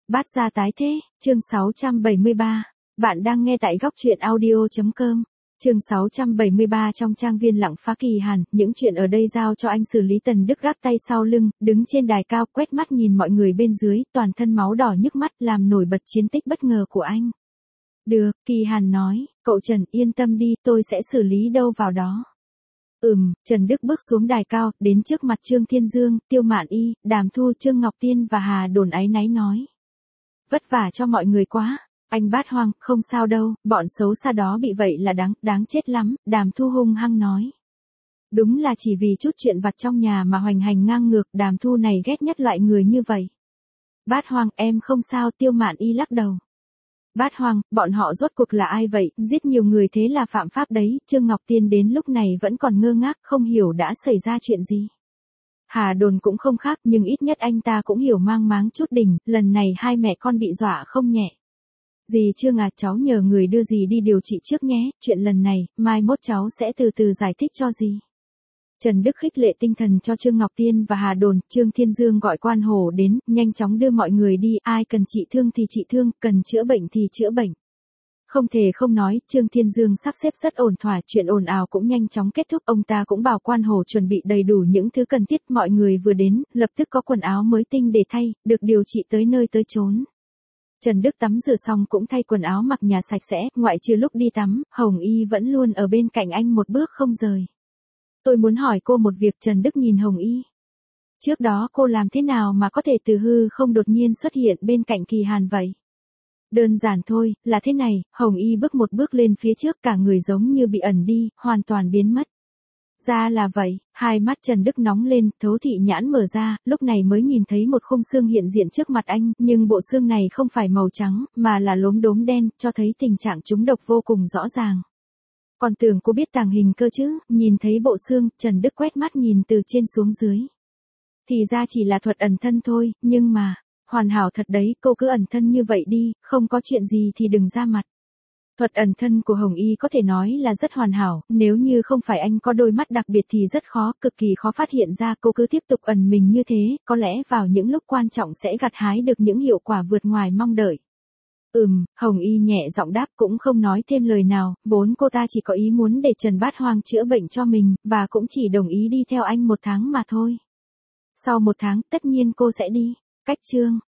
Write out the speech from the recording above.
Bát gia tái thế, chương 673. Bạn đang nghe tại góc truyện audio.com. Chương 673. Trong trang viên Lặng Phá Kỳ Hàn, những chuyện ở đây giao cho anh xử lý. Tần Đức gác tay sau lưng, đứng trên đài cao, quét mắt nhìn mọi người bên dưới, toàn thân máu đỏ nhức mắt, làm nổi bật chiến tích bất ngờ của anh. Được, Kỳ Hàn nói, cậu Trần yên tâm đi, tôi sẽ xử lý đâu vào đó. Trần Đức bước xuống đài cao, đến trước mặt Trương Thiên Dương, Tiêu Mạn Y, Đàm Thu, Trương Ngọc Tiên và Hà Đồn áy náy nói. Vất vả cho mọi người quá, anh Bát Hoang, không sao đâu, bọn xấu xa đó bị vậy là đáng chết lắm, Đàm Thu hung hăng nói. Đúng là chỉ vì chút chuyện vặt trong nhà mà hoành hành ngang ngược, Đàm Thu này ghét nhất loại người như vậy. Bát Hoang, em không sao, Tiêu Mạn Y lắc đầu. Bát Hoang, bọn họ rốt cuộc là ai vậy, giết nhiều người thế là phạm pháp đấy, Trương Ngọc Tiên đến lúc này vẫn còn ngơ ngác, không hiểu đã xảy ra chuyện gì. Hà Đồn cũng không khác, nhưng ít nhất anh ta cũng hiểu mang máng chút đỉnh, lần này hai mẹ con bị dọa không nhẹ. Dì Trương à, cháu nhờ người đưa dì đi điều trị trước nhé, chuyện lần này, mai mốt cháu sẽ từ từ giải thích cho dì. Trần Đức khích lệ tinh thần cho Trương Ngọc Tiên và Hà Đồn, Trương Thiên Dương gọi quan hồ đến, nhanh chóng đưa mọi người đi, ai cần trị thương thì trị thương, cần chữa bệnh thì chữa bệnh. Không thể không nói, Trương Thiên Dương sắp xếp rất ổn thỏa, chuyện ồn ào cũng nhanh chóng kết thúc, ông ta cũng bảo quan hồ chuẩn bị đầy đủ những thứ cần thiết, mọi người vừa đến, lập tức có quần áo mới tinh để thay, được điều trị tới nơi tới chốn. Trần Đức tắm rửa xong cũng thay quần áo mặc nhà sạch sẽ, ngoại trừ lúc đi tắm, Hồng Y vẫn luôn ở bên cạnh anh một bước không rời. Tôi muốn hỏi cô một việc, Trần Đức nhìn Hồng Y. Trước đó cô làm thế nào mà có thể từ hư không đột nhiên xuất hiện bên cạnh Kỳ Hàn vậy? Đơn giản thôi, là thế này, Hồng Y bước một bước lên phía trước, cả người giống như bị ẩn đi, hoàn toàn biến mất. Ra là vậy, hai mắt Trần Đức nóng lên, thấu thị nhãn mở ra, lúc này mới nhìn thấy một khung xương hiện diện trước mặt anh, nhưng bộ xương này không phải màu trắng, mà là lốm đốm đen, cho thấy tình trạng trúng độc vô cùng rõ ràng. Còn tưởng cô biết tàng hình cơ chứ, nhìn thấy bộ xương, Trần Đức quét mắt nhìn từ trên xuống dưới. Thì ra chỉ là thuật ẩn thân thôi, nhưng mà, hoàn hảo thật đấy, cô cứ ẩn thân như vậy đi, không có chuyện gì thì đừng ra mặt. Thuật ẩn thân của Hồng Y có thể nói là rất hoàn hảo, nếu như không phải anh có đôi mắt đặc biệt thì rất khó, cực kỳ khó phát hiện ra, cô cứ tiếp tục ẩn mình như thế, có lẽ vào những lúc quan trọng sẽ gặt hái được những hiệu quả vượt ngoài mong đợi. Hồng Y nhẹ giọng đáp, cũng không nói thêm lời nào, vốn cô ta chỉ có ý muốn để Trần Bát Hoang chữa bệnh cho mình, và cũng chỉ đồng ý đi theo anh 1 tháng mà thôi. Sau 1 tháng, tất nhiên cô sẽ đi. Cách chương